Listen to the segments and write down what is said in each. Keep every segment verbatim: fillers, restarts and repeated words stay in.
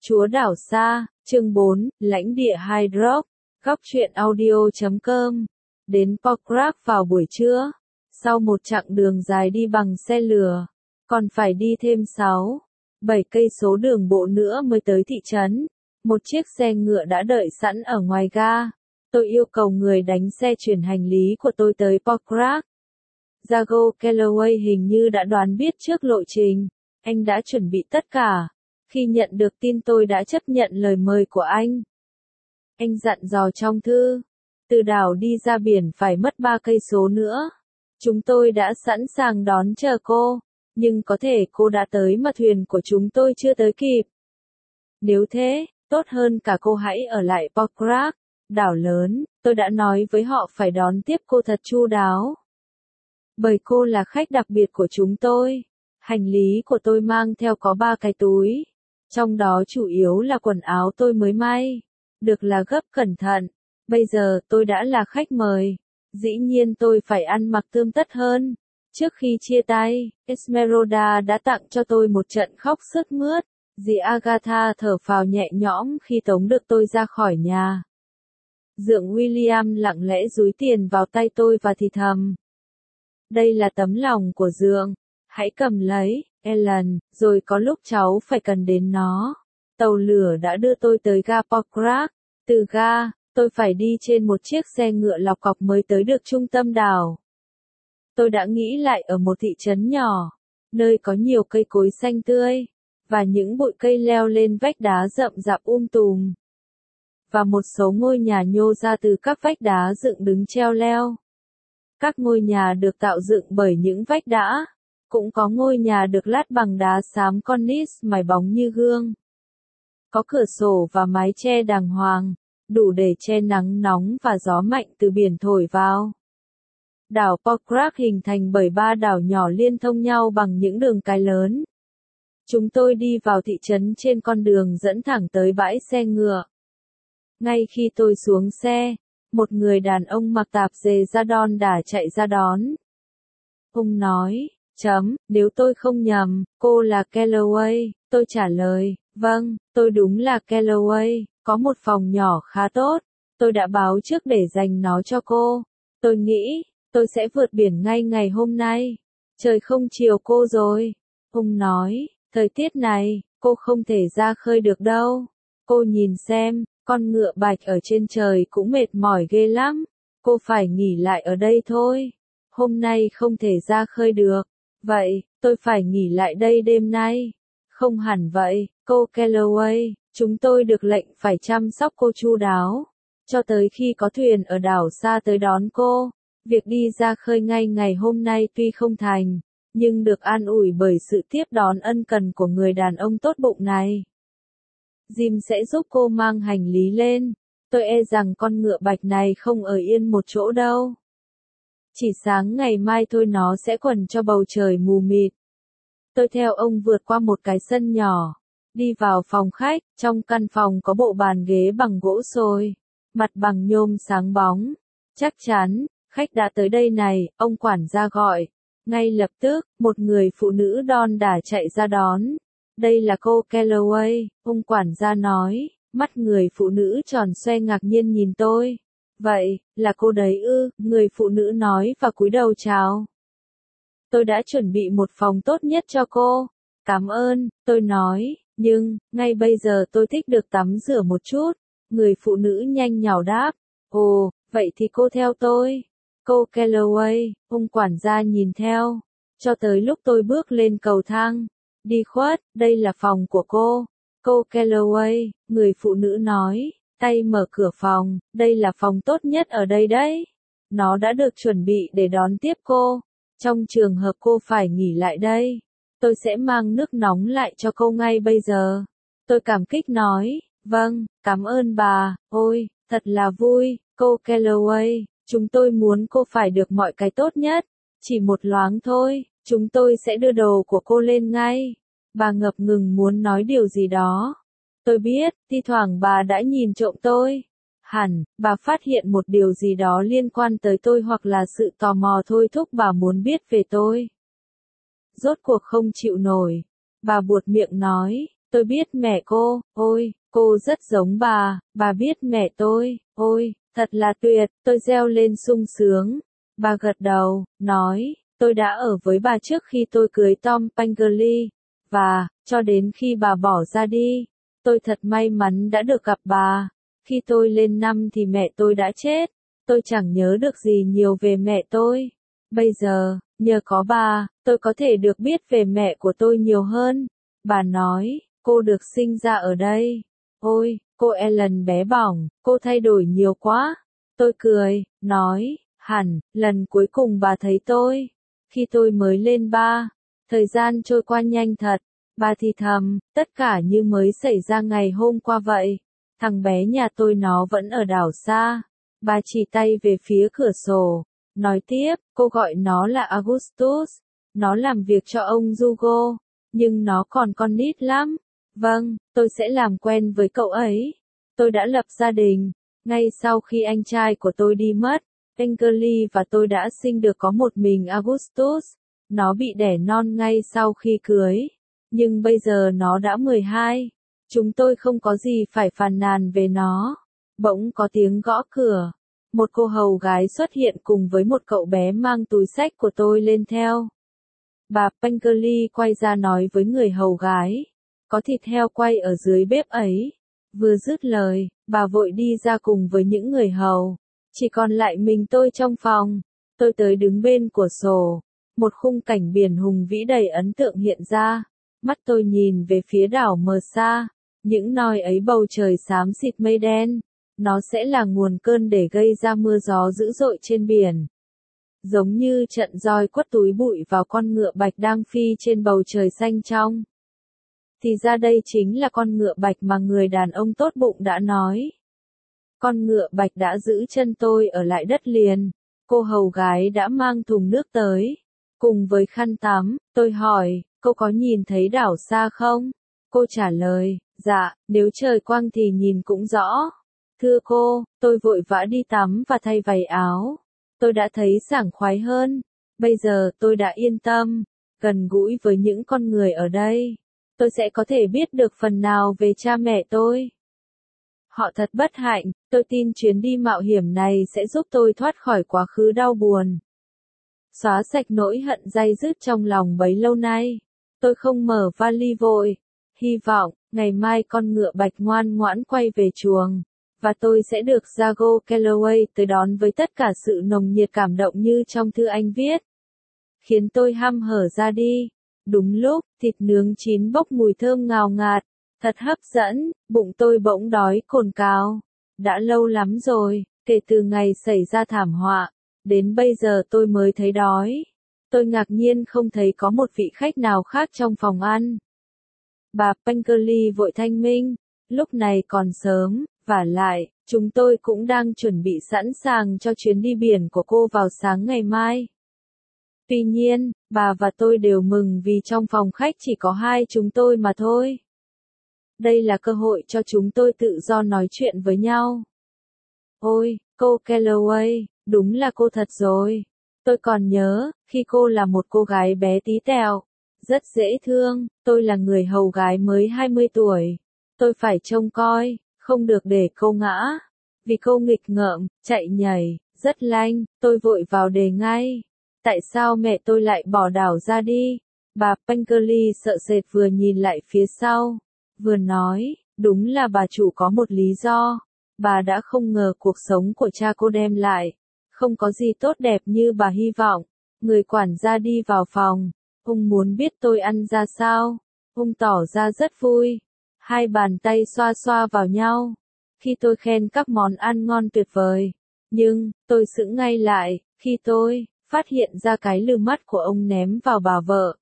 Chúa đảo xa, chương bốn, lãnh địa Hydrox, góc truyện audio chấm com. Đến Pokrach vào buổi trưa, sau một chặng đường dài đi bằng xe lửa, còn phải đi thêm sáu, bảy cây số đường bộ nữa mới tới thị trấn. Một chiếc xe ngựa đã đợi sẵn ở ngoài ga. Tôi yêu cầu người đánh xe chuyển hành lý của tôi tới Pokrach. Jago Calloway hình như đã đoán biết trước lộ trình. Anh đã chuẩn bị tất cả. Khi nhận được tin tôi đã chấp nhận lời mời của anh. Anh dặn dò trong thư, từ đảo đi ra biển phải mất ba cây số nữa. Chúng tôi đã sẵn sàng đón chờ cô, nhưng có thể cô đã tới mà thuyền của chúng tôi chưa tới kịp. Nếu thế, tốt hơn cả cô hãy ở lại Pokrach, đảo lớn. Tôi đã nói với họ phải đón tiếp cô thật chu đáo. Bởi cô là khách đặc biệt của chúng tôi. Hành lý của tôi mang theo có ba cái túi. Trong đó chủ yếu là quần áo tôi mới may. Được là gấp cẩn thận. Bây giờ tôi đã là khách mời. Dĩ nhiên tôi phải ăn mặc tươm tất hơn. Trước khi chia tay, Esmeralda đã tặng cho tôi một trận khóc sướt mướt. Dì Agatha thở phào nhẹ nhõm khi tống được tôi ra khỏi nhà. Dượng William lặng lẽ dúi tiền vào tay tôi và thì thầm. Đây là tấm lòng của dượng. Hãy cầm lấy, Ellen, rồi có lúc cháu phải cần đến nó. Tàu lửa đã đưa tôi tới ga Pokrach. Từ ga, tôi phải đi trên một chiếc xe ngựa lọc cọc mới tới được trung tâm đảo. Tôi đã nghĩ lại ở một thị trấn nhỏ, nơi có nhiều cây cối xanh tươi, và những bụi cây leo lên vách đá rậm rạp um tùm. Và một số ngôi nhà nhô ra từ các vách đá dựng đứng treo leo. Các ngôi nhà được tạo dựng bởi những vách đá. Cũng có ngôi nhà được lát bằng đá xám cornice mài bóng như gương. Có cửa sổ và mái che đàng hoàng, đủ để che nắng nóng và gió mạnh từ biển thổi vào. Đảo Pokrach hình thành bởi ba đảo nhỏ liên thông nhau bằng những đường cái lớn. Chúng tôi đi vào thị trấn trên con đường dẫn thẳng tới bãi xe ngựa. Ngay khi tôi xuống xe, một người đàn ông mặc tạp dề da đon đả chạy ra đón. Ông nói, chấm, nếu tôi không nhầm, cô là Calloway. Tôi trả lời, vâng, tôi đúng là Calloway, có một phòng nhỏ khá tốt. Tôi đã báo trước để dành nó cho cô. Tôi nghĩ, tôi sẽ vượt biển ngay ngày hôm nay. Trời không chiều cô rồi. Ông nói, thời tiết này, cô không thể ra khơi được đâu. Cô nhìn xem, con ngựa bạch ở trên trời cũng mệt mỏi ghê lắm. Cô phải nghỉ lại ở đây thôi. Hôm nay không thể ra khơi được. Vậy, tôi phải nghỉ lại đây đêm nay. Không hẳn vậy, cô Calloway, chúng tôi được lệnh phải chăm sóc cô chu đáo. Cho tới khi có thuyền ở đảo xa tới đón cô. Việc đi ra khơi ngay ngày hôm nay tuy không thành, nhưng được an ủi bởi sự tiếp đón ân cần của người đàn ông tốt bụng này. Jim sẽ giúp cô mang hành lý lên. Tôi e rằng con ngựa bạch này không ở yên một chỗ đâu. Chỉ sáng ngày mai thôi nó sẽ quần cho bầu trời mù mịt. Tôi theo ông vượt qua một cái sân nhỏ, đi vào phòng khách. Trong căn phòng có bộ bàn ghế bằng gỗ sồi, mặt bằng nhôm sáng bóng. Chắc chắn, khách đã tới đây này, ông quản gia gọi. Ngay lập tức, một người phụ nữ đon đả chạy ra đón. Đây là cô Calloway, ông quản gia nói. Mắt người phụ nữ tròn xoe ngạc nhiên nhìn tôi. Vậy, là cô đấy ư, người phụ nữ nói và cúi đầu chào. Tôi đã chuẩn bị một phòng tốt nhất cho cô. Cảm ơn, tôi nói, nhưng, ngay bây giờ tôi thích được tắm rửa một chút. Người phụ nữ nhanh nhảu đáp. Ồ, vậy thì cô theo tôi. Cô Calloway, ông quản gia nhìn theo. Cho tới lúc tôi bước lên cầu thang. Đi khuất, đây là phòng của cô. Cô Calloway, người phụ nữ nói. Tay mở cửa phòng, đây là phòng tốt nhất ở đây đấy. Nó đã được chuẩn bị để đón tiếp cô. Trong trường hợp cô phải nghỉ lại đây, tôi sẽ mang nước nóng lại cho cô ngay bây giờ. Tôi cảm kích nói, vâng, cảm ơn bà, ôi, thật là vui, cô Calloway, chúng tôi muốn cô phải được mọi cái tốt nhất. Chỉ một loáng thôi, chúng tôi sẽ đưa đồ của cô lên ngay. Bà ngập ngừng muốn nói điều gì đó. Tôi biết, thi thoảng bà đã nhìn trộm tôi. Hẳn, bà phát hiện một điều gì đó liên quan tới tôi hoặc là sự tò mò thôi thúc bà muốn biết về tôi. Rốt cuộc không chịu nổi. Bà buột miệng nói, Tôi biết mẹ cô, ôi, cô rất giống bà, bà biết mẹ tôi, ôi, thật là tuyệt, tôi reo lên sung sướng. Bà gật đầu, nói, tôi đã ở với bà trước khi tôi cưới Tom Pangley, và, cho đến khi bà bỏ ra đi, tôi thật may mắn đã được gặp bà. Khi tôi lên năm thì mẹ tôi đã chết, tôi chẳng nhớ được gì nhiều về mẹ tôi. Bây giờ, nhờ có bà, tôi có thể được biết về mẹ của tôi nhiều hơn. Bà nói, cô được sinh ra ở đây. Ôi, cô Ellen bé bỏng, cô thay đổi nhiều quá. Tôi cười, nói, hẳn, lần cuối cùng bà thấy tôi, khi tôi mới lên ba. Thời gian trôi qua nhanh thật. Bà thì thầm, tất cả như mới xảy ra ngày hôm qua vậy. Thằng bé nhà tôi nó vẫn ở đảo xa. Bà chỉ tay về phía cửa sổ. Nói tiếp, cô gọi nó là Augustus. Nó làm việc cho ông Hugo. Nhưng nó còn con nít lắm. Vâng, tôi sẽ làm quen với cậu ấy. Tôi đã lập gia đình. Ngay sau khi anh trai của tôi đi mất, Angley và tôi đã sinh được có một mình Augustus. Nó bị đẻ non ngay sau khi cưới. Nhưng bây giờ nó đã mười hai. Chúng tôi không có gì phải phàn nàn về nó. Bỗng có tiếng gõ cửa. Một cô hầu gái xuất hiện cùng với một cậu bé mang túi xách của tôi lên theo. Bà Pangley quay ra nói với người hầu gái. Có thịt heo quay ở dưới bếp ấy. Vừa dứt lời, bà vội đi ra cùng với những người hầu. Chỉ còn lại mình tôi trong phòng. Tôi tới đứng bên cửa sổ. Một khung cảnh biển hùng vĩ đầy ấn tượng hiện ra. Mắt tôi nhìn về phía đảo mờ xa. Những nòi ấy bầu trời xám xịt mây đen. Nó sẽ là nguồn cơn để gây ra mưa gió dữ dội trên biển. Giống như trận roi quất túi bụi vào con ngựa bạch đang phi trên bầu trời xanh trong. Thì ra đây chính là con ngựa bạch mà người đàn ông tốt bụng đã nói. Con ngựa bạch đã giữ chân tôi ở lại đất liền. Cô hầu gái đã mang thùng nước tới. Cùng với khăn tắm, tôi hỏi, cô có nhìn thấy đảo xa không? Cô trả lời, dạ, nếu trời quang thì nhìn cũng rõ. Thưa cô, tôi vội vã đi tắm và thay váy áo. Tôi đã thấy sảng khoái hơn. Bây giờ tôi đã yên tâm, gần gũi với những con người ở đây. Tôi sẽ có thể biết được phần nào về cha mẹ tôi. Họ thật bất hạnh, tôi tin chuyến đi mạo hiểm này sẽ giúp tôi thoát khỏi quá khứ đau buồn. Xóa sạch nỗi hận day dứt trong lòng bấy lâu nay. Tôi không mở vali vội. Hy vọng, ngày mai con ngựa bạch ngoan ngoãn quay về chuồng. Và tôi sẽ được Jago Calloway tới đón với tất cả sự nồng nhiệt cảm động như trong thư anh viết. Khiến tôi hăm hở ra đi. Đúng lúc, thịt nướng chín bốc mùi thơm ngào ngạt. Thật hấp dẫn, bụng tôi bỗng đói cồn cào. Đã lâu lắm rồi, kể từ ngày xảy ra thảm họa. Đến bây giờ tôi mới thấy đói. Tôi ngạc nhiên không thấy có một vị khách nào khác trong phòng ăn. Bà Pangley vội thanh minh. Lúc này còn sớm, vả lại, chúng tôi cũng đang chuẩn bị sẵn sàng cho chuyến đi biển của cô vào sáng ngày mai. Tuy nhiên, bà và tôi đều mừng vì trong phòng khách chỉ có hai chúng tôi mà thôi. Đây là cơ hội cho chúng tôi tự do nói chuyện với nhau. Ôi, cô Calloway, đúng là cô thật rồi. Tôi còn nhớ, khi cô là một cô gái bé tí tẹo, rất dễ thương, tôi là người hầu gái mới hai mươi tuổi. Tôi phải trông coi, không được để cô ngã. Vì cô nghịch ngợm, chạy nhảy, rất lanh, tôi vội vào đề ngay. Tại sao mẹ tôi lại bỏ đảo ra đi? Bà Pangley sợ sệt vừa nhìn lại phía sau, vừa nói, đúng là bà chủ có một lý do. Bà đã không ngờ cuộc sống của cha cô đem lại. Không có gì tốt đẹp như bà hy vọng. Người quản gia đi vào phòng. Ông muốn biết tôi ăn ra sao. Ông tỏ ra rất vui. Hai bàn tay xoa xoa vào nhau. Khi tôi khen các món ăn ngon tuyệt vời. Nhưng, tôi sững ngay lại, khi tôi phát hiện ra cái lư mắt của ông ném vào bà vợ.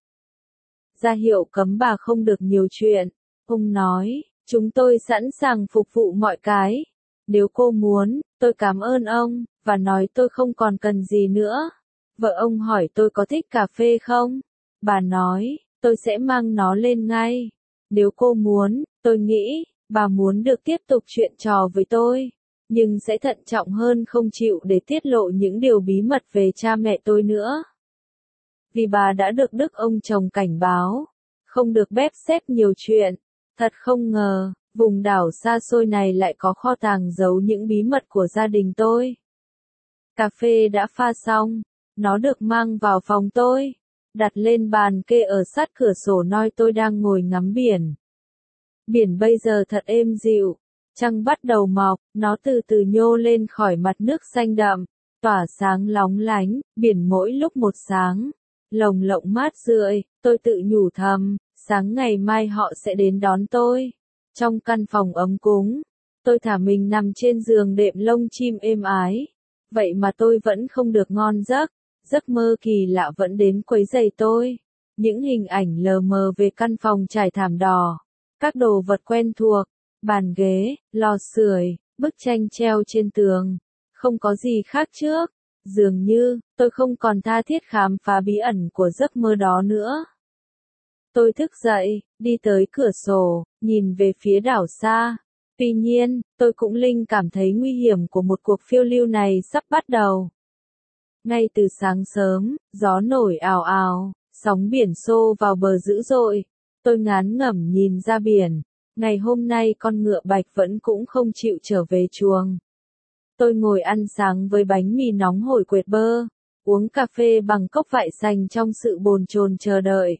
Ra hiệu cấm bà không được nhiều chuyện. Ông nói, chúng tôi sẵn sàng phục vụ mọi cái. Nếu cô muốn, tôi cảm ơn ông, và nói tôi không còn cần gì nữa. Vợ ông hỏi tôi có thích cà phê không? Bà nói, tôi sẽ mang nó lên ngay. Nếu cô muốn, tôi nghĩ, bà muốn được tiếp tục chuyện trò với tôi. Nhưng sẽ thận trọng hơn không chịu để tiết lộ những điều bí mật về cha mẹ tôi nữa. Vì bà đã được đức ông chồng cảnh báo. Không được bếp xếp nhiều chuyện. Thật không ngờ, vùng đảo xa xôi này lại có kho tàng giấu những bí mật của gia đình tôi. Cà phê đã pha xong, nó được mang vào phòng tôi, đặt lên bàn kê ở sát cửa sổ nơi tôi đang ngồi ngắm biển. Biển bây giờ thật êm dịu, trăng bắt đầu mọc, nó từ từ nhô lên khỏi mặt nước xanh đậm, tỏa sáng lóng lánh, biển mỗi lúc một sáng, lồng lộng mát rượi, tôi tự nhủ thầm, sáng ngày mai họ sẽ đến đón tôi. Trong căn phòng ấm cúng, tôi thả mình nằm trên giường đệm lông chim êm ái. Vậy mà tôi vẫn không được ngon giấc, giấc mơ kỳ lạ vẫn đến quấy rầy tôi. Những hình ảnh lờ mờ về căn phòng trải thảm đỏ, các đồ vật quen thuộc, bàn ghế, lò sưởi, bức tranh treo trên tường, không có gì khác trước. Dường như, tôi không còn tha thiết khám phá bí ẩn của giấc mơ đó nữa. Tôi thức dậy, đi tới cửa sổ, nhìn về phía đảo xa. Tuy nhiên, tôi cũng linh cảm thấy nguy hiểm của một cuộc phiêu lưu này sắp bắt đầu. Ngay từ sáng sớm, gió nổi ào ào, sóng biển xô vào bờ dữ dội. Tôi ngán ngẩm nhìn ra biển. Ngày hôm nay con ngựa bạch vẫn cũng không chịu trở về chuồng. Tôi ngồi ăn sáng với bánh mì nóng hổi quệt bơ, uống cà phê bằng cốc vại sành trong sự bồn chồn chờ đợi.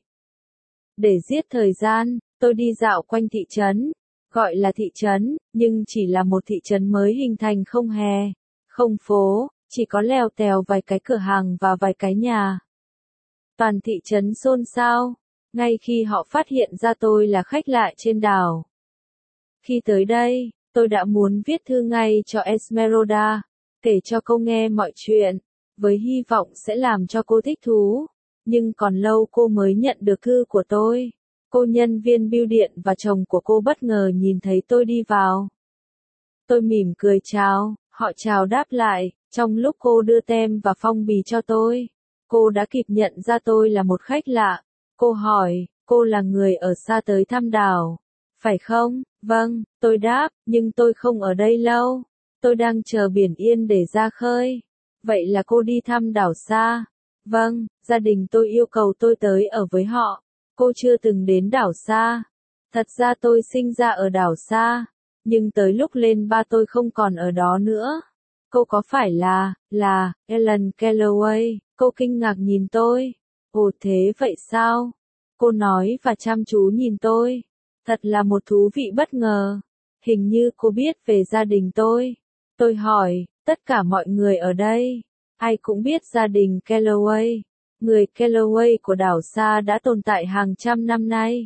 Để giết thời gian, tôi đi dạo quanh thị trấn. Gọi là thị trấn, nhưng chỉ là một thị trấn mới hình thành không hè, không phố, chỉ có lèo tèo vài cái cửa hàng và vài cái nhà. Toàn thị trấn xôn xao, ngay khi họ phát hiện ra tôi là khách lạ trên đảo. Khi tới đây, tôi đã muốn viết thư ngay cho Esmeralda, kể cho cô nghe mọi chuyện, với hy vọng sẽ làm cho cô thích thú. Nhưng còn lâu cô mới nhận được thư của tôi. Cô nhân viên bưu điện và chồng của cô bất ngờ nhìn thấy tôi đi vào. Tôi mỉm cười chào, họ chào đáp lại, trong lúc cô đưa tem và phong bì cho tôi. Cô đã kịp nhận ra tôi là một khách lạ. Cô hỏi, cô là người ở xa tới thăm đảo, phải không? Vâng, tôi đáp, nhưng tôi không ở đây lâu. Tôi đang chờ biển yên để ra khơi. Vậy là cô đi thăm đảo xa? Vâng, gia đình tôi yêu cầu tôi tới ở với họ. Cô chưa từng đến đảo xa. Thật ra tôi sinh ra ở đảo xa, nhưng tới lúc lên ba tôi không còn ở đó nữa. Cô có phải là, là, Ellen Calloway? Cô kinh ngạc nhìn tôi. Ồ thế vậy sao? Cô nói và chăm chú nhìn tôi. Thật là một thú vị bất ngờ. Hình như cô biết về gia đình tôi. Tôi hỏi, tất cả mọi người ở đây, ai cũng biết gia đình Calloway. Người Calloway của đảo xa đã tồn tại hàng trăm năm nay.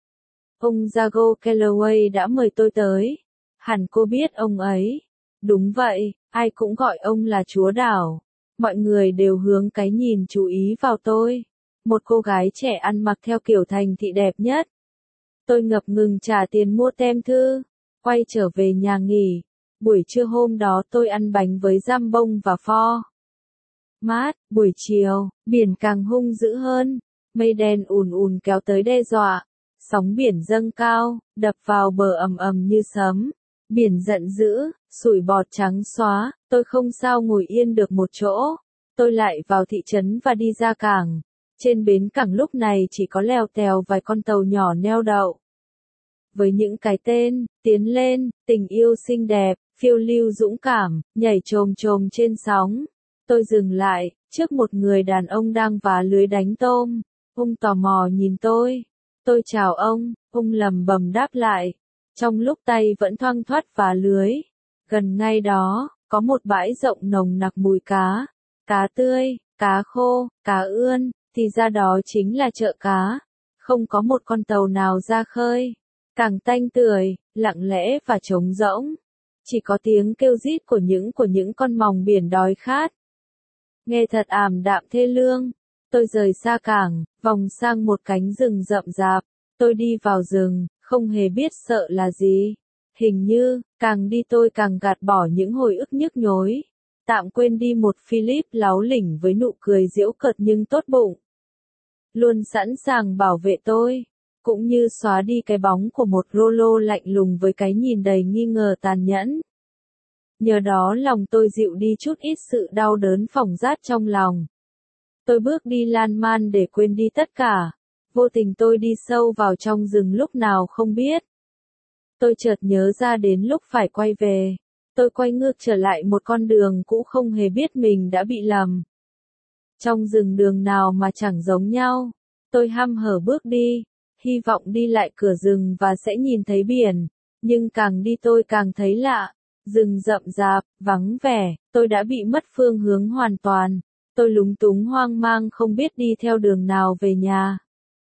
Ông Jago Calloway đã mời tôi tới. Hẳn cô biết ông ấy. Đúng vậy, ai cũng gọi ông là chúa đảo. Mọi người đều hướng cái nhìn chú ý vào tôi. Một cô gái trẻ ăn mặc theo kiểu thành thị đẹp nhất. Tôi ngập ngừng trả tiền mua tem thư, quay trở về nhà nghỉ. Buổi trưa hôm đó tôi ăn bánh với giam bông và pho mát. Buổi chiều, biển càng hung dữ hơn. Mây đen ùn ùn kéo tới đe dọa. Sóng biển dâng cao, đập vào bờ ầm ầm như sấm. Biển giận dữ, sủi bọt trắng xóa. Tôi không sao ngồi yên được một chỗ. Tôi lại vào thị trấn và đi ra cảng. Trên bến cảng lúc này chỉ có lèo tèo vài con tàu nhỏ neo đậu. Với những cái tên, tiến lên, tình yêu xinh đẹp, phiêu lưu dũng cảm, nhảy chồm chồm trên sóng. Tôi dừng lại, trước một người đàn ông đang vá lưới đánh tôm. Ông tò mò nhìn tôi. Tôi chào ông, ông lầm bầm đáp lại. Trong lúc tay vẫn thoăn thoắt vá lưới. Gần ngay đó, có một bãi rộng nồng nặc mùi cá. Cá tươi, cá khô, cá ươn, thì ra đó chính là chợ cá. Không có một con tàu nào ra khơi. Càng tanh tưởi, lặng lẽ và trống rỗng. Chỉ có tiếng kêu rít của những của những con mòng biển đói khát. Nghe thật ảm đạm thê lương. Tôi rời xa cảng, vòng sang một cánh rừng rậm rạp. Tôi đi vào rừng, không hề biết sợ là gì. Hình như, càng đi tôi càng gạt bỏ những hồi ức nhức nhối. Tạm quên đi một Philip láu lỉnh với nụ cười giễu cợt nhưng tốt bụng. Luôn sẵn sàng bảo vệ tôi. Cũng như xóa đi cái bóng của một Rollo lạnh lùng với cái nhìn đầy nghi ngờ tàn nhẫn. Nhờ đó lòng tôi dịu đi chút ít sự đau đớn phỏng rát trong lòng. Tôi bước đi lan man để quên đi tất cả. Vô tình tôi đi sâu vào trong rừng lúc nào không biết. Tôi chợt nhớ ra đến lúc phải quay về. Tôi quay ngược trở lại một con đường cũ không hề biết mình đã bị lầm. Trong rừng đường nào mà chẳng giống nhau. Tôi hăm hở bước đi, hy vọng đi lại cửa rừng và sẽ nhìn thấy biển. Nhưng càng đi tôi càng thấy lạ. Rừng rậm rạp, vắng vẻ, tôi đã bị mất phương hướng hoàn toàn. Tôi lúng túng hoang mang không biết đi theo đường nào về nhà.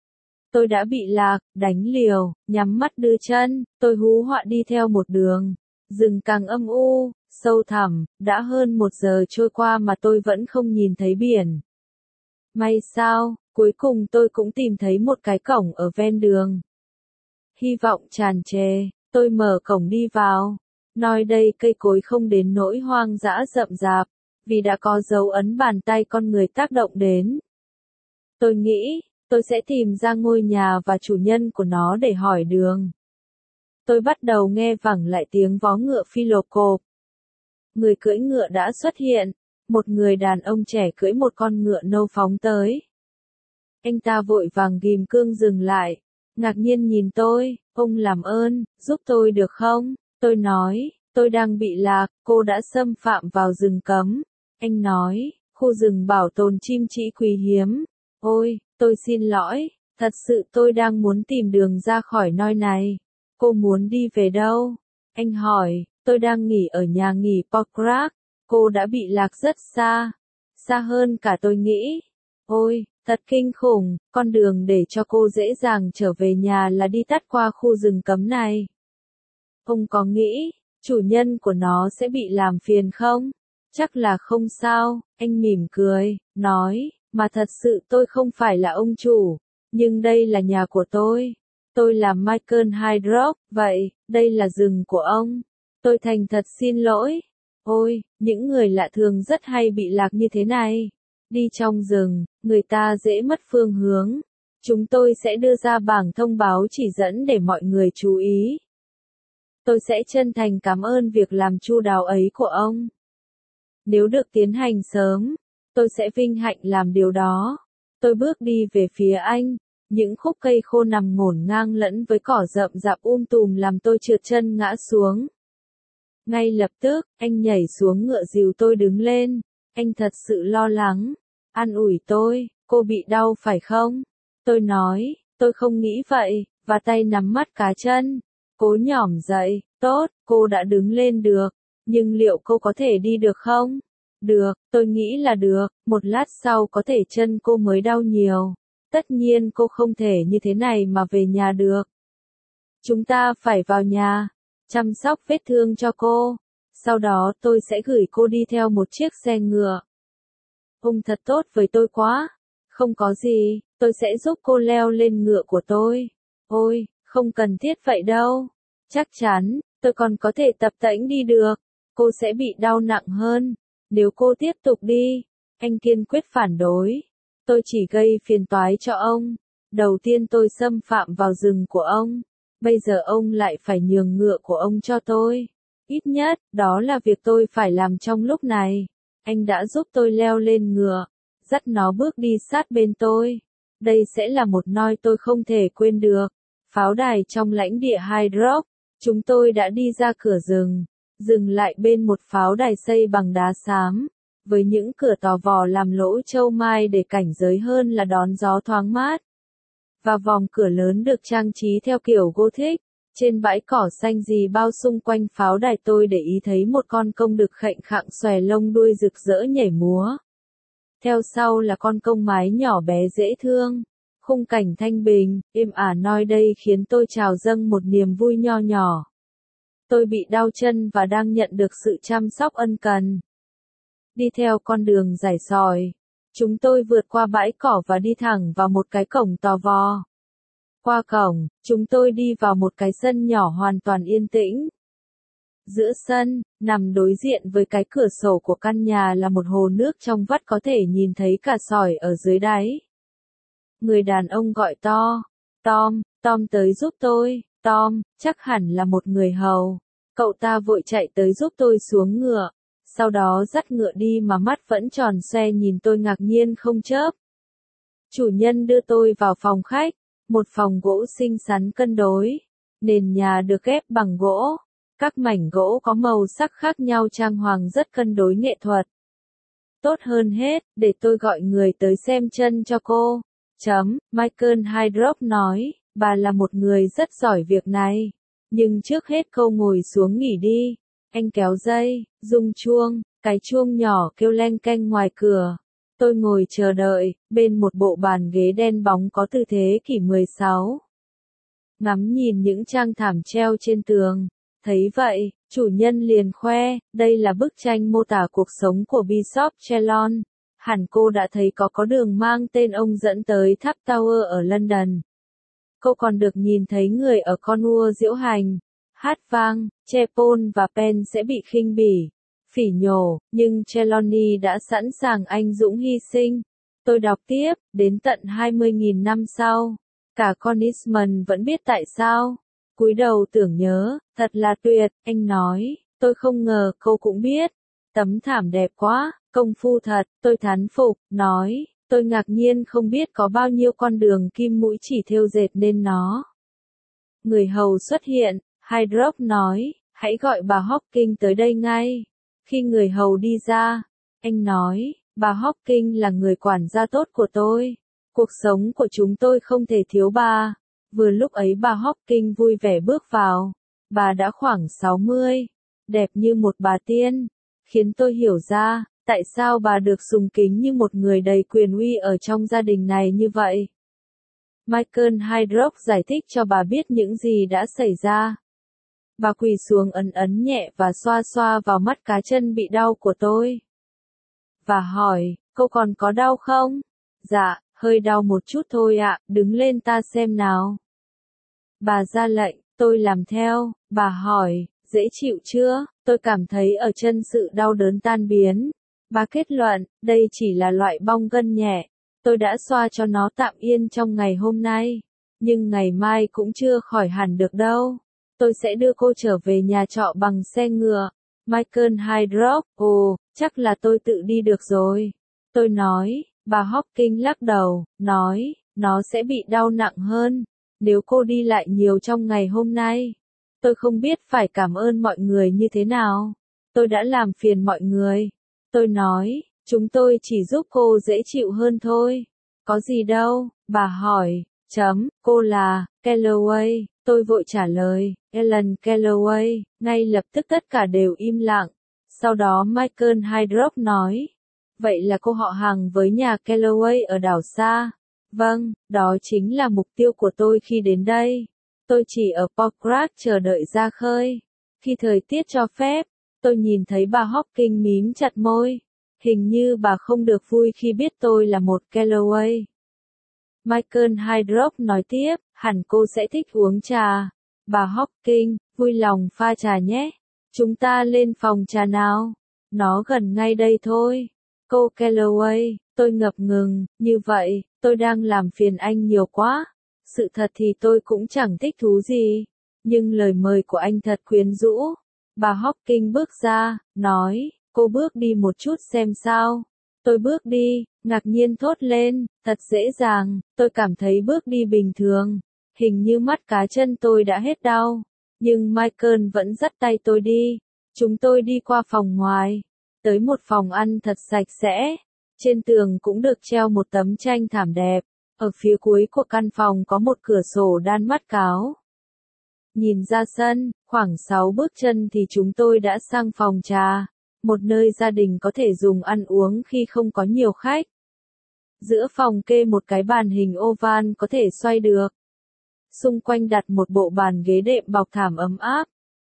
Tôi đã bị lạc, đánh liều, nhắm mắt đưa chân, tôi hú họa đi theo một đường. Rừng càng âm u, sâu thẳm, đã hơn một giờ trôi qua mà tôi vẫn không nhìn thấy biển. May sao, cuối cùng tôi cũng tìm thấy một cái cổng ở ven đường. Hy vọng tràn trề, tôi mở cổng đi vào. Nơi đây cây cối không đến nỗi hoang dã rậm rạp, vì đã có dấu ấn bàn tay con người tác động đến. Tôi nghĩ, tôi sẽ tìm ra ngôi nhà và chủ nhân của nó để hỏi đường. Tôi bắt đầu nghe vẳng lại tiếng vó ngựa phi lộp cộp. Người cưỡi ngựa đã xuất hiện, một người đàn ông trẻ cưỡi một con ngựa nâu phóng tới. Anh ta vội vàng ghim cương dừng lại, ngạc nhiên nhìn tôi, ông làm ơn, giúp tôi được không? Tôi nói, tôi đang bị lạc, cô đã xâm phạm vào rừng cấm. Anh nói, khu rừng bảo tồn chim trĩ quý hiếm. Ôi, tôi xin lỗi, thật sự tôi đang muốn tìm đường ra khỏi nơi này. Cô muốn đi về đâu? Anh hỏi, tôi đang nghỉ ở nhà nghỉ Pokrach. Cô đã bị lạc rất xa, xa hơn cả tôi nghĩ. Ôi, thật kinh khủng, con đường để cho cô dễ dàng trở về nhà là đi tắt qua khu rừng cấm này. Ông có nghĩ, chủ nhân của nó sẽ bị làm phiền không? Chắc là không sao, anh mỉm cười, nói, mà thật sự tôi không phải là ông chủ, nhưng đây là nhà của tôi. Tôi là Michael Hydrock, vậy, đây là rừng của ông. Tôi thành thật xin lỗi. Ôi, những người lạ thường rất hay bị lạc như thế này. Đi trong rừng, người ta dễ mất phương hướng. Chúng tôi sẽ đưa ra bảng thông báo chỉ dẫn để mọi người chú ý. Tôi sẽ chân thành cảm ơn việc làm chu đáo ấy của ông. Nếu được tiến hành sớm, tôi sẽ vinh hạnh làm điều đó. Tôi bước đi về phía anh. Những khúc cây khô nằm ngổn ngang lẫn với cỏ rậm rạp um tùm làm tôi trượt chân ngã xuống. Ngay lập tức, anh nhảy xuống ngựa dìu tôi đứng lên. Anh thật sự lo lắng. An ủi tôi, cô bị đau phải không? Tôi nói, tôi không nghĩ vậy, và tay nắm mắt cá chân. Cố nhỏm dậy, tốt, cô đã đứng lên được. Nhưng liệu cô có thể đi được không? Được, tôi nghĩ là được, một lát sau có thể chân cô mới đau nhiều. Tất nhiên cô không thể như thế này mà về nhà được. Chúng ta phải vào nhà, chăm sóc vết thương cho cô. Sau đó tôi sẽ gửi cô đi theo một chiếc xe ngựa. Ông thật tốt với tôi quá. Không có gì, tôi sẽ giúp cô leo lên ngựa của tôi. Ôi, không cần thiết vậy đâu. Chắc chắn, tôi còn có thể tập tễnh đi được. Cô sẽ bị đau nặng hơn. Nếu cô tiếp tục đi, anh kiên quyết phản đối. Tôi chỉ gây phiền toái cho ông. Đầu tiên tôi xâm phạm vào rừng của ông. Bây giờ ông lại phải nhường ngựa của ông cho tôi. Ít nhất, đó là việc tôi phải làm trong lúc này. Anh đã giúp tôi leo lên ngựa, dắt nó bước đi sát bên tôi. Đây sẽ là một nơi tôi không thể quên được. Pháo đài trong lãnh địa Hydrock. Chúng tôi đã đi ra cửa rừng, dừng lại bên một pháo đài xây bằng đá xám, với những cửa tò vò làm lỗ châu mai để cảnh giới hơn là đón gió thoáng mát. Và vòng cửa lớn được trang trí theo kiểu Gothic. Trên bãi cỏ xanh rì bao xung quanh pháo đài tôi để ý thấy một con công đực khệnh khạng xòe lông đuôi rực rỡ nhảy múa. Theo sau là con công mái nhỏ bé dễ thương. Khung cảnh thanh bình, êm ả nơi đây khiến tôi trào dâng một niềm vui nho nhỏ. Tôi bị đau chân và đang nhận được sự chăm sóc ân cần. Đi theo con đường dải sỏi, chúng tôi vượt qua bãi cỏ và đi thẳng vào một cái cổng tò vò. Qua cổng, chúng tôi đi vào một cái sân nhỏ hoàn toàn yên tĩnh. Giữa sân, nằm đối diện với cái cửa sổ của căn nhà là một hồ nước trong vắt có thể nhìn thấy cả sỏi ở dưới đáy. Người đàn ông gọi to, Tom, Tom tới giúp tôi, Tom, chắc hẳn là một người hầu. Cậu ta vội chạy tới giúp tôi xuống ngựa, sau đó dắt ngựa đi mà mắt vẫn tròn xoe nhìn tôi ngạc nhiên không chớp. Chủ nhân đưa tôi vào phòng khách, một phòng gỗ xinh xắn cân đối. Nền nhà được ghép bằng gỗ. Các mảnh gỗ có màu sắc khác nhau trang hoàng rất cân đối nghệ thuật. Tốt hơn hết, để tôi gọi người tới xem chân cho cô. Chấm, Michael Hyde nói, bà là một người rất giỏi việc này. Nhưng trước hết cô ngồi xuống nghỉ đi. Anh kéo dây, rung chuông, cái chuông nhỏ kêu leng keng ngoài cửa. Tôi ngồi chờ đợi, bên một bộ bàn ghế đen bóng có từ thế kỷ mười sáu. Ngắm nhìn những trang thảm treo trên tường. Thấy vậy, chủ nhân liền khoe, đây là bức tranh mô tả cuộc sống của Bishop Chelon. Hẳn cô đã thấy có có đường mang tên ông dẫn tới tháp Tower ở London. Cô còn được nhìn thấy người ở Cornwall diễu hành, hát vang, che pôn và pen sẽ bị khinh bỉ, phỉ nhổ, nhưng Trelawney đã sẵn sàng anh dũng hy sinh. Tôi đọc tiếp, đến tận hai mươi nghìn năm sau, cả Conisman vẫn biết tại sao. Cúi đầu tưởng nhớ, thật là tuyệt, anh nói, tôi không ngờ cô cũng biết. Tấm thảm đẹp quá, công phu thật, tôi thán phục, nói, tôi ngạc nhiên không biết có bao nhiêu con đường kim mũi chỉ thêu dệt nên nó. Người hầu xuất hiện, Hyde nói, hãy gọi bà Hawking tới đây ngay. Khi người hầu đi ra, anh nói, bà Hawking là người quản gia tốt của tôi. Cuộc sống của chúng tôi không thể thiếu bà. Vừa lúc ấy bà Hawking vui vẻ bước vào. Bà đã khoảng sáu mươi, đẹp như một bà tiên, khiến tôi hiểu ra, tại sao bà được sùng kính như một người đầy quyền uy ở trong gia đình này như vậy. Michael Hyde giải thích cho bà biết những gì đã xảy ra. Bà quỳ xuống ấn ấn nhẹ và xoa xoa vào mắt cá chân bị đau của tôi. Và hỏi, cô còn có đau không? Dạ, hơi đau một chút thôi ạ, đứng lên ta xem nào. Bà ra lệnh, tôi làm theo, bà hỏi, dễ chịu chưa? Tôi cảm thấy ở chân sự đau đớn tan biến. Bà kết luận, đây chỉ là loại bong gân nhẹ. Tôi đã xoa cho nó tạm yên trong ngày hôm nay. Nhưng ngày mai cũng chưa khỏi hẳn được đâu. Tôi sẽ đưa cô trở về nhà trọ bằng xe ngựa. Michael Hyde, ồ, chắc là tôi tự đi được rồi. Tôi nói, bà Hawking lắc đầu, nói, nó sẽ bị đau nặng hơn. Nếu cô đi lại nhiều trong ngày hôm nay. Tôi không biết phải cảm ơn mọi người như thế nào. Tôi đã làm phiền mọi người. Tôi nói, chúng tôi chỉ giúp cô dễ chịu hơn thôi. Có gì đâu, bà hỏi, chấm, cô là, Calloway, tôi vội trả lời, Ellen Calloway, ngay lập tức tất cả đều im lặng. Sau đó Michael Hyde nói, vậy là cô họ hàng với nhà Calloway ở đảo xa. Vâng, đó chính là mục tiêu của tôi khi đến đây. Tôi chỉ ở Pokrach chờ đợi ra khơi. Khi thời tiết cho phép, tôi nhìn thấy bà Hawking mím chặt môi. Hình như bà không được vui khi biết tôi là một Calloway. Michael Hyde nói tiếp, hẳn cô sẽ thích uống trà. Bà Hawking, vui lòng pha trà nhé. Chúng ta lên phòng trà nào. Nó gần ngay đây thôi. Cô Calloway, tôi ngập ngừng, như vậy, tôi đang làm phiền anh nhiều quá. Sự thật thì tôi cũng chẳng thích thú gì. Nhưng lời mời của anh thật quyến rũ. Bà Hawking bước ra, nói, cô bước đi một chút xem sao. Tôi bước đi, ngạc nhiên thốt lên, thật dễ dàng, tôi cảm thấy bước đi bình thường. Hình như mắt cá chân tôi đã hết đau. Nhưng Michael vẫn dắt tay tôi đi. Chúng tôi đi qua phòng ngoài. Tới một phòng ăn thật sạch sẽ. Trên tường cũng được treo một tấm tranh thảm đẹp. Ở phía cuối của căn phòng có một cửa sổ đan mắt cáo. Nhìn ra sân, khoảng sáu bước chân thì chúng tôi đã sang phòng trà. Một nơi gia đình có thể dùng ăn uống khi không có nhiều khách. Giữa phòng kê một cái bàn hình oval có thể xoay được. Xung quanh đặt một bộ bàn ghế đệm bọc thảm ấm áp.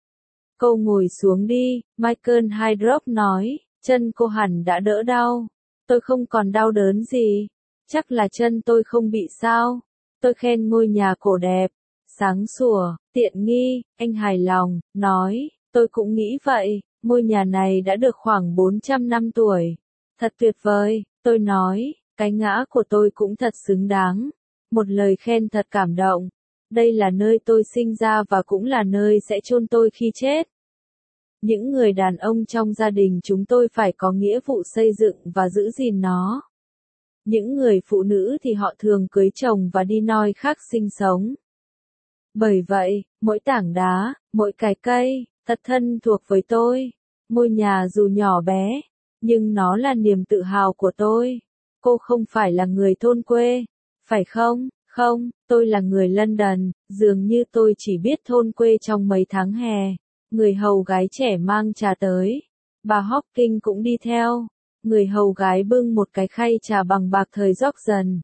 Cô ngồi xuống đi, Michael Hyde nói, chân cô hẳn đã đỡ đau. Tôi không còn đau đớn gì. Chắc là chân tôi không bị sao. Tôi khen ngôi nhà cổ đẹp, sáng sủa, tiện nghi, anh hài lòng, nói, tôi cũng nghĩ vậy, ngôi nhà này đã được khoảng bốn trăm năm tuổi. Thật tuyệt vời, tôi nói, cái ngã của tôi cũng thật xứng đáng. Một lời khen thật cảm động. Đây là nơi tôi sinh ra và cũng là nơi sẽ chôn tôi khi chết. Những người đàn ông trong gia đình chúng tôi phải có nghĩa vụ xây dựng và giữ gìn nó. Những người phụ nữ thì họ thường cưới chồng và đi noi khác sinh sống. Bởi vậy, mỗi tảng đá, mỗi cái cây, thật thân thuộc với tôi. Ngôi nhà dù nhỏ bé, nhưng nó là niềm tự hào của tôi. Cô không phải là người thôn quê, phải không? Không, tôi là người London, dường như tôi chỉ biết thôn quê trong mấy tháng hè. Người hầu gái trẻ mang trà tới. Bà Hawking cũng đi theo. Người hầu gái bưng một cái khay trà bằng bạc thời gióc dần.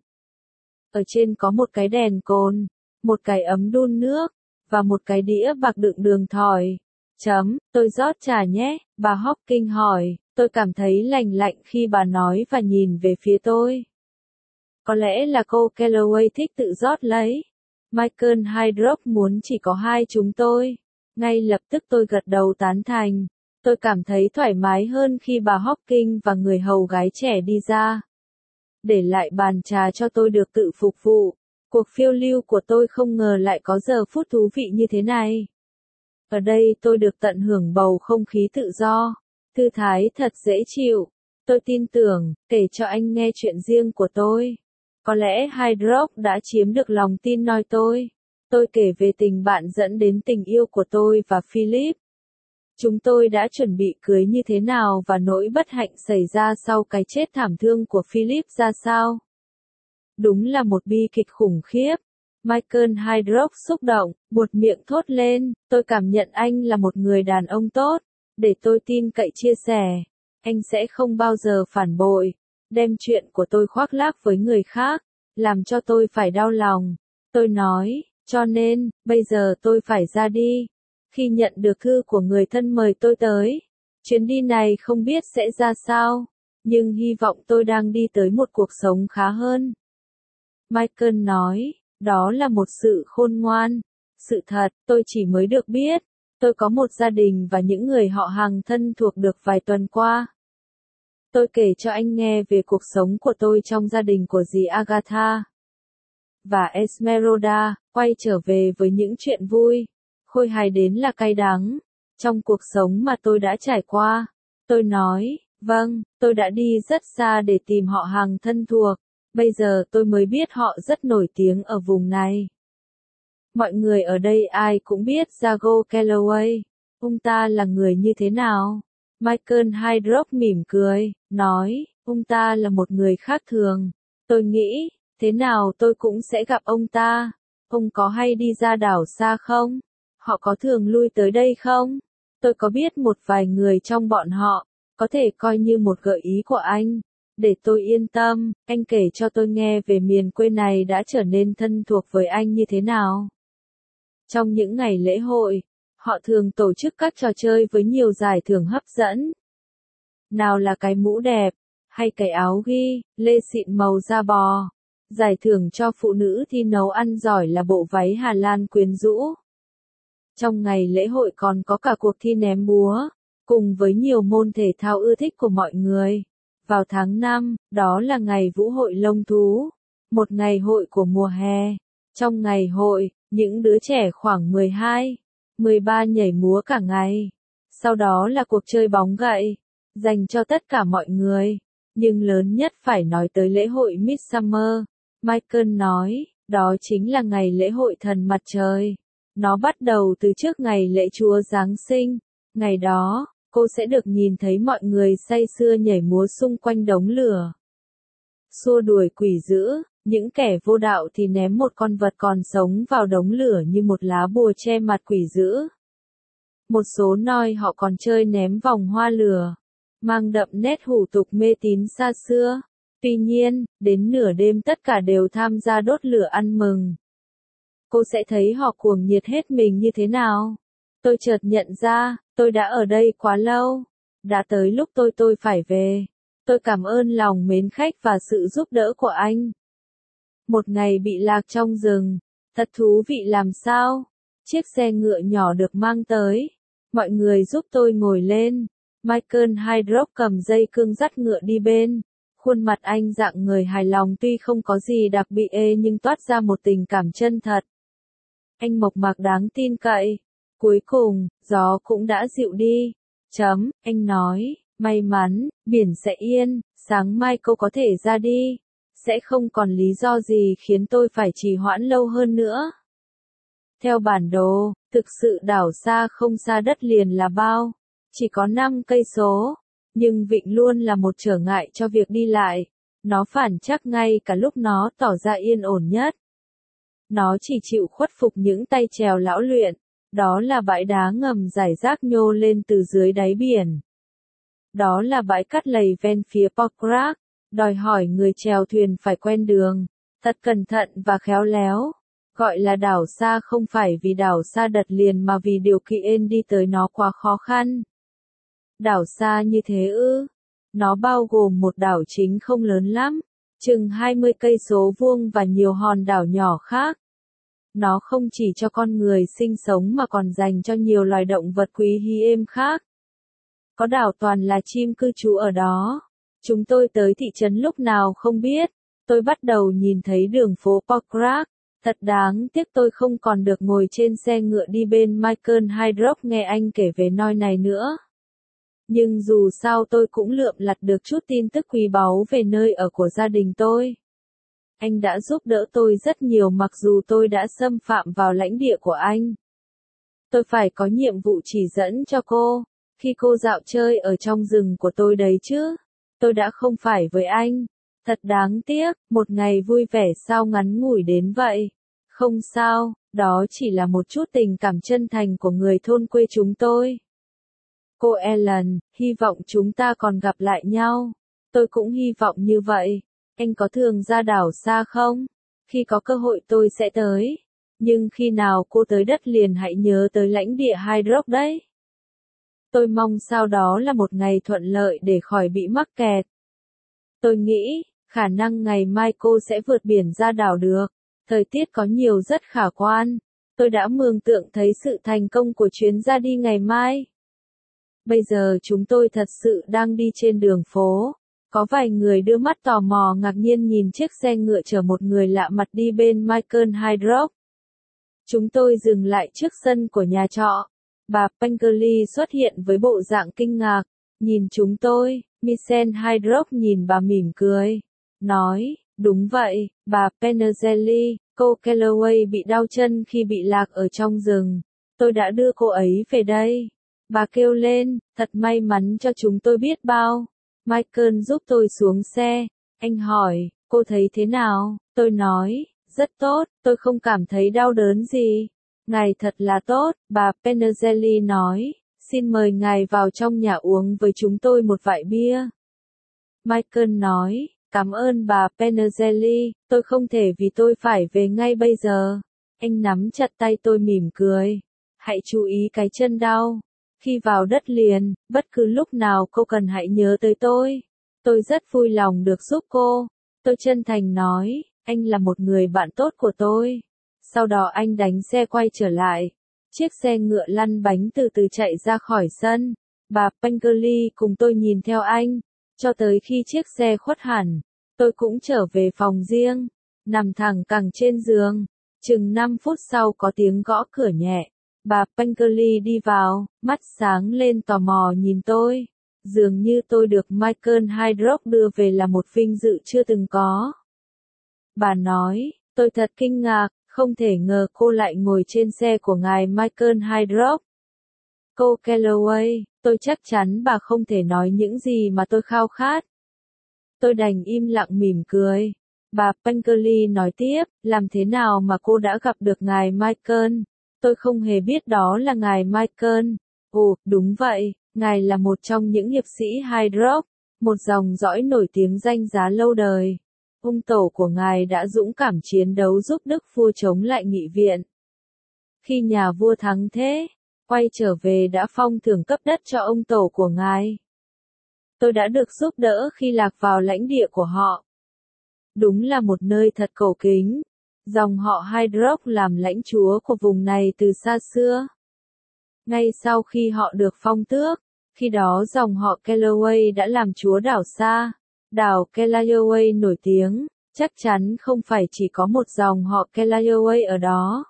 Ở trên có một cái đèn cồn, một cái ấm đun nước, và một cái đĩa bạc đựng đường thỏi. Chấm, tôi rót trà nhé, bà Hawking hỏi, tôi cảm thấy lành lạnh khi bà nói và nhìn về phía tôi. Có lẽ là cô Calloway thích tự rót lấy. Michael Hyde muốn chỉ có hai chúng tôi. Ngay lập tức tôi gật đầu tán thành. Tôi cảm thấy thoải mái hơn khi bà Hawking và người hầu gái trẻ đi ra. Để lại bàn trà cho tôi được tự phục vụ. Cuộc phiêu lưu của tôi không ngờ lại có giờ phút thú vị như thế này. Ở đây tôi được tận hưởng bầu không khí tự do, thư thái thật dễ chịu. Tôi tin tưởng, kể cho anh nghe chuyện riêng của tôi. Có lẽ Hydrock đã chiếm được lòng tin noi tôi. Tôi kể về tình bạn dẫn đến tình yêu của tôi và Philip. Chúng tôi đã chuẩn bị cưới như thế nào và nỗi bất hạnh xảy ra sau cái chết thảm thương của Philip ra sao. Đúng là một bi kịch khủng khiếp. Michael Hydrock xúc động, buột miệng thốt lên, tôi cảm nhận anh là một người đàn ông tốt. Để tôi tin cậy chia sẻ. Anh sẽ không bao giờ phản bội. Đem chuyện của tôi khoác lác với người khác. Làm cho tôi phải đau lòng. Tôi nói, cho nên, bây giờ tôi phải ra đi. Khi nhận được thư của người thân mời tôi tới. Chuyến đi này không biết sẽ ra sao. Nhưng hy vọng tôi đang đi tới một cuộc sống khá hơn. Michael nói, đó là một sự khôn ngoan. Sự thật, tôi chỉ mới được biết. Tôi có một gia đình và những người họ hàng thân thuộc được vài tuần qua. Tôi kể cho anh nghe về cuộc sống của tôi trong gia đình của dì Agatha và Esmeralda, quay trở về với những chuyện vui, khôi hài đến là cay đắng, trong cuộc sống mà tôi đã trải qua. Tôi nói, vâng, tôi đã đi rất xa để tìm họ hàng thân thuộc, bây giờ tôi mới biết họ rất nổi tiếng ở vùng này. Mọi người ở đây ai cũng biết Jago Calloway, ông ta là người như thế nào? Michael Hydrock mỉm cười, nói, ông ta là một người khác thường. Tôi nghĩ, thế nào tôi cũng sẽ gặp ông ta. Ông có hay đi ra đảo xa không? Họ có thường lui tới đây không? Tôi có biết một vài người trong bọn họ, có thể coi như một gợi ý của anh. Để tôi yên tâm, anh kể cho tôi nghe về miền quê này đã trở nên thân thuộc với anh như thế nào. Trong những ngày lễ hội, họ thường tổ chức các trò chơi với nhiều giải thưởng hấp dẫn. Nào là cái mũ đẹp, hay cái áo ghi, lê xịn màu da bò. Giải thưởng cho phụ nữ thi nấu ăn giỏi là bộ váy Hà Lan quyến rũ. Trong ngày lễ hội còn có cả cuộc thi ném búa, cùng với nhiều môn thể thao ưa thích của mọi người. Vào tháng năm, đó là ngày vũ hội lông thú, một ngày hội của mùa hè. Trong ngày hội, những đứa trẻ khoảng mười hai, mười ba nhảy múa cả ngày. Sau đó là cuộc chơi bóng gậy, dành cho tất cả mọi người. Nhưng lớn nhất phải nói tới lễ hội Midsummer. Michael nói, đó chính là ngày lễ hội thần mặt trời. Nó bắt đầu từ trước ngày lễ Chúa Giáng sinh. Ngày đó, cô sẽ được nhìn thấy mọi người say sưa nhảy múa xung quanh đống lửa. Xua đuổi quỷ dữ, những kẻ vô đạo thì ném một con vật còn sống vào đống lửa như một lá bùa che mặt quỷ dữ. Một số noi họ còn chơi ném vòng hoa lửa, mang đậm nét hủ tục mê tín xa xưa. Tuy nhiên, đến nửa đêm tất cả đều tham gia đốt lửa ăn mừng. Cô sẽ thấy họ cuồng nhiệt hết mình như thế nào. Tôi chợt nhận ra, tôi đã ở đây quá lâu. Đã tới lúc tôi tôi phải về. Tôi cảm ơn lòng mến khách và sự giúp đỡ của anh. Một ngày bị lạc trong rừng. Thật thú vị làm sao. Chiếc xe ngựa nhỏ được mang tới. Mọi người giúp tôi ngồi lên. Michael Hydrock cầm dây cương dắt ngựa đi bên. Khuôn mặt anh dạng người hài lòng tuy không có gì đặc biệt nhưng toát ra một tình cảm chân thật. Anh mộc mạc đáng tin cậy. Cuối cùng, gió cũng đã dịu đi. Chấm, anh nói, may mắn, biển sẽ yên, sáng mai cô có thể ra đi. Sẽ không còn lý do gì khiến tôi phải trì hoãn lâu hơn nữa. Theo bản đồ, thực sự đảo xa không xa đất liền là bao, chỉ có năm cây số, nhưng vịnh luôn là một trở ngại cho việc đi lại. Nó phản trắc ngay cả lúc nó tỏ ra yên ổn nhất. Nó chỉ chịu khuất phục những tay chèo lão luyện, đó là bãi đá ngầm rải rác nhô lên từ dưới đáy biển. Đó là bãi cát lầy ven phía Pokrach, đòi hỏi người chèo thuyền phải quen đường, thật cẩn thận và khéo léo. Gọi là đảo xa không phải vì đảo xa đất liền mà vì điều kiện đi tới nó quá khó khăn. Đảo xa như thế ư? Nó bao gồm một đảo chính không lớn lắm, chừng hai mươi cây số vuông và nhiều hòn đảo nhỏ khác. Nó không chỉ cho con người sinh sống mà còn dành cho nhiều loài động vật quý hiếm khác. Có đảo toàn là chim cư trú ở đó. Chúng tôi tới thị trấn lúc nào không biết. Tôi bắt đầu nhìn thấy đường phố Pokrach. Thật đáng tiếc tôi không còn được ngồi trên xe ngựa đi bên Michael Hydrock nghe anh kể về nơi này nữa. Nhưng dù sao tôi cũng lượm lặt được chút tin tức quý báu về nơi ở của gia đình tôi. Anh đã giúp đỡ tôi rất nhiều mặc dù tôi đã xâm phạm vào lãnh địa của anh. Tôi phải có nhiệm vụ chỉ dẫn cho cô, khi cô dạo chơi ở trong rừng của tôi đấy chứ. Tôi đã không phải với anh. Thật đáng tiếc, một ngày vui vẻ sao ngắn ngủi đến vậy. Không sao, đó chỉ là một chút tình cảm chân thành của người thôn quê chúng tôi. Cô Ellen, hy vọng chúng ta còn gặp lại nhau. Tôi cũng hy vọng như vậy. Anh có thường ra đảo xa không? Khi có cơ hội tôi sẽ tới. Nhưng khi nào cô tới đất liền hãy nhớ tới lãnh địa Hydrock đấy. Tôi mong sau đó là một ngày thuận lợi để khỏi bị mắc kẹt. Tôi nghĩ, khả năng ngày mai cô sẽ vượt biển ra đảo được. Thời tiết có nhiều rất khả quan. Tôi đã mường tượng thấy sự thành công của chuyến ra đi ngày mai. Bây giờ chúng tôi thật sự đang đi trên đường phố. Có vài người đưa mắt tò mò ngạc nhiên nhìn chiếc xe ngựa chở một người lạ mặt đi bên Michael Hydrock. Chúng tôi dừng lại trước sân của nhà trọ. Bà Penkerly xuất hiện với bộ dạng kinh ngạc. Nhìn chúng tôi, Michael Hydrock nhìn bà mỉm cười. Nói, đúng vậy, bà Penkerly, cô Calloway bị đau chân khi bị lạc ở trong rừng. Tôi đã đưa cô ấy về đây. Bà kêu lên, thật may mắn cho chúng tôi biết bao. Michael giúp tôi xuống xe. Anh hỏi, cô thấy thế nào? Tôi nói, rất tốt, tôi không cảm thấy đau đớn gì. Ngài thật là tốt, bà Penkerly nói. Xin mời ngài vào trong nhà uống với chúng tôi một vại bia. Michael nói, cảm ơn bà Penkerly, tôi không thể vì tôi phải về ngay bây giờ. Anh nắm chặt tay tôi mỉm cười. Hãy chú ý cái chân đau. Khi vào đất liền, bất cứ lúc nào cô cần hãy nhớ tới tôi. Tôi rất vui lòng được giúp cô. Tôi chân thành nói, anh là một người bạn tốt của tôi. Sau đó anh đánh xe quay trở lại. Chiếc xe ngựa lăn bánh từ từ chạy ra khỏi sân. Bà Penkerly cùng tôi nhìn theo anh. Cho tới khi chiếc xe khuất hẳn, tôi cũng trở về phòng riêng. Nằm thẳng cẳng trên giường. Chừng năm phút sau có tiếng gõ cửa nhẹ. Bà Penkerly đi vào, mắt sáng lên tò mò nhìn tôi. Dường như tôi được Michael Hydrock đưa về là một vinh dự chưa từng có. Bà nói, tôi thật kinh ngạc, không thể ngờ cô lại ngồi trên xe của ngài Michael Hydrock. Cô Calloway, tôi chắc chắn bà không thể nói những gì mà tôi khao khát. Tôi đành im lặng mỉm cười. Bà Penkerly nói tiếp, làm thế nào mà cô đã gặp được ngài Michael? Tôi không hề biết đó là ngài Michael. Ồ, đúng vậy, ngài là một trong những hiệp sĩ Hydrock, một dòng dõi nổi tiếng danh giá lâu đời. Ông tổ của ngài đã dũng cảm chiến đấu giúp Đức vua chống lại nghị viện. Khi nhà vua thắng thế, quay trở về đã phong thưởng cấp đất cho ông tổ của ngài. Tôi đã được giúp đỡ khi lạc vào lãnh địa của họ. Đúng là một nơi thật cổ kính. Dòng họ Hydrock làm lãnh chúa của vùng này từ xa xưa. Ngay sau khi họ được phong tước, khi đó dòng họ Calloway đã làm chúa đảo xa. Đảo Calloway nổi tiếng, chắc chắn không phải chỉ có một dòng họ Calloway ở đó.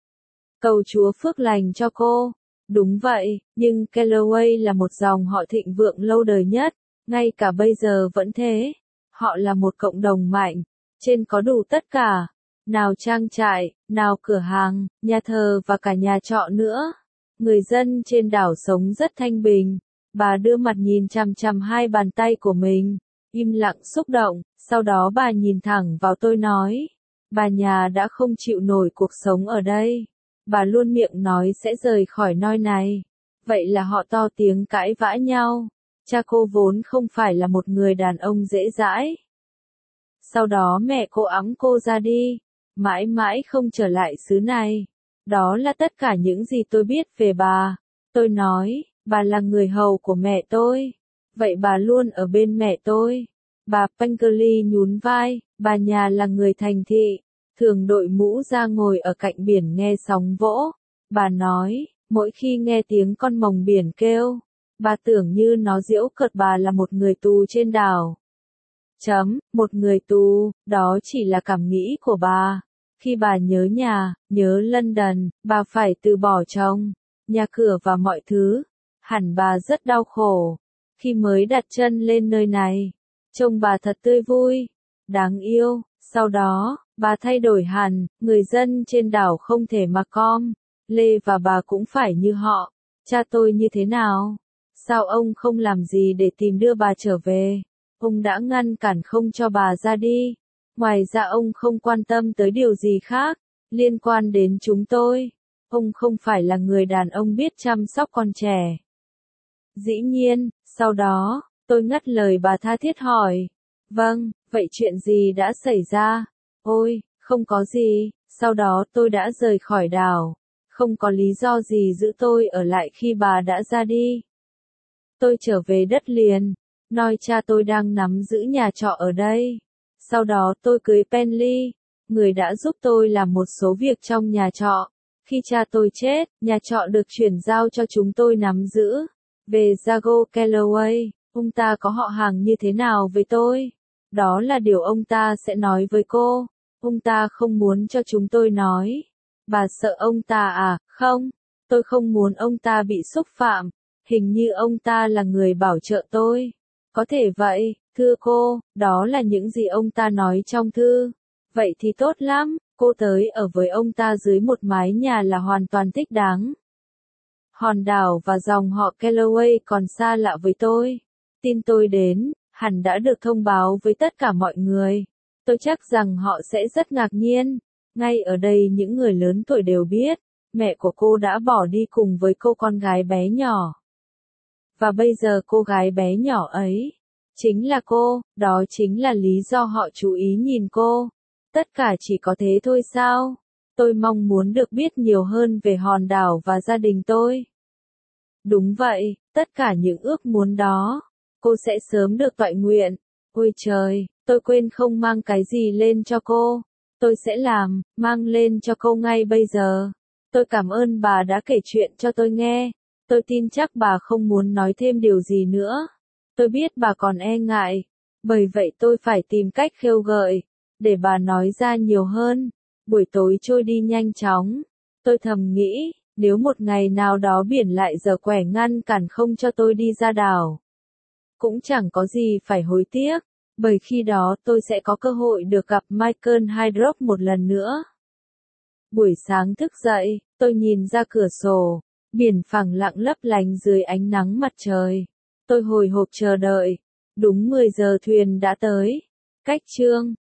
Cầu Chúa phước lành cho cô. Đúng vậy, nhưng Calloway là một dòng họ thịnh vượng lâu đời nhất, ngay cả bây giờ vẫn thế. Họ là một cộng đồng mạnh, trên có đủ tất cả. nào trang trại, nào cửa hàng, nhà thờ và cả nhà trọ nữa. Người dân trên đảo sống rất thanh bình. Bà đưa mặt nhìn chằm chằm hai bàn tay của mình, im lặng xúc động, sau đó bà nhìn thẳng vào tôi nói, bà nhà đã không chịu nổi cuộc sống ở đây. Bà luôn miệng nói sẽ rời khỏi nơi này. Vậy là họ to tiếng cãi vã nhau. Cha cô vốn không phải là một người đàn ông dễ dãi. Sau đó mẹ cô ẵm cô ra đi, mãi mãi không trở lại xứ này. Đó là tất cả những gì tôi biết về bà. Tôi nói, bà là người hầu của mẹ tôi. Vậy bà luôn ở bên mẹ tôi. Bà Pankerly nhún vai, bà nhà là người thành thị, thường đội mũ ra ngồi ở cạnh biển nghe sóng vỗ. Bà nói, mỗi khi nghe tiếng con mồng biển kêu, bà tưởng như nó giễu cợt bà là một người tù trên đảo. Chấm, một người tù, đó chỉ là cảm nghĩ của bà. Khi bà nhớ nhà, nhớ London, bà phải từ bỏ chồng, nhà cửa và mọi thứ. Hẳn bà rất đau khổ. Khi mới đặt chân lên nơi này, trông bà thật tươi vui, đáng yêu. Sau đó, bà thay đổi hẳn, người dân trên đảo không thể mặc com, lê và bà cũng phải như họ. Cha tôi như thế nào? Sao ông không làm gì để tìm đưa bà trở về? Ông đã ngăn cản không cho bà ra đi. Ngoài ra ông không quan tâm tới điều gì khác, liên quan đến chúng tôi. Ông không phải là người đàn ông biết chăm sóc con trẻ. Dĩ nhiên, sau đó, tôi ngắt lời bà tha thiết hỏi. Vâng, vậy chuyện gì đã xảy ra? Ôi, không có gì, sau đó tôi đã rời khỏi đảo. Không có lý do gì giữ tôi ở lại khi bà đã ra đi. Tôi trở về đất liền, nói cha tôi đang nắm giữ nhà trọ ở đây. Sau đó tôi cưới Penly, người đã giúp tôi làm một số việc trong nhà trọ. Khi cha tôi chết, nhà trọ được chuyển giao cho chúng tôi nắm giữ. Về Jago Calloway, ông ta có họ hàng như thế nào với tôi? Đó là điều ông ta sẽ nói với cô. Ông ta không muốn cho chúng tôi nói. Bà sợ ông ta à? Không, tôi không muốn ông ta bị xúc phạm. Hình như ông ta là người bảo trợ tôi. Có thể vậy, thưa cô, đó là những gì ông ta nói trong thư. Vậy thì tốt lắm, cô tới ở với ông ta dưới một mái nhà là hoàn toàn thích đáng. Hòn đảo và dòng họ Calloway còn xa lạ với tôi. Tin tôi đến, hẳn đã được thông báo với tất cả mọi người. Tôi chắc rằng họ sẽ rất ngạc nhiên. Ngay ở đây những người lớn tuổi đều biết, mẹ của cô đã bỏ đi cùng với cô con gái bé nhỏ. Và bây giờ cô gái bé nhỏ ấy, chính là cô, đó chính là lý do họ chú ý nhìn cô. Tất cả chỉ có thế thôi sao? Tôi mong muốn được biết nhiều hơn về hòn đảo và gia đình tôi. Đúng vậy, tất cả những ước muốn đó, cô sẽ sớm được toại nguyện. Ôi trời, tôi quên không mang cái gì lên cho cô. Tôi sẽ làm, mang lên cho cô ngay bây giờ. Tôi cảm ơn bà đã kể chuyện cho tôi nghe. Tôi tin chắc bà không muốn nói thêm điều gì nữa. Tôi biết bà còn e ngại. Bởi vậy tôi phải tìm cách khêu gợi, để bà nói ra nhiều hơn. Buổi tối trôi đi nhanh chóng. Tôi thầm nghĩ, nếu một ngày nào đó biển lại giở quẻ ngăn cản không cho tôi đi ra đảo, cũng chẳng có gì phải hối tiếc, bởi khi đó tôi sẽ có cơ hội được gặp Michael Hydrock một lần nữa. Buổi sáng thức dậy, tôi nhìn ra cửa sổ, biển phẳng lặng lấp lánh dưới ánh nắng mặt trời. Tôi hồi hộp chờ đợi. Đúng mười giờ thuyền đã tới. Cách chương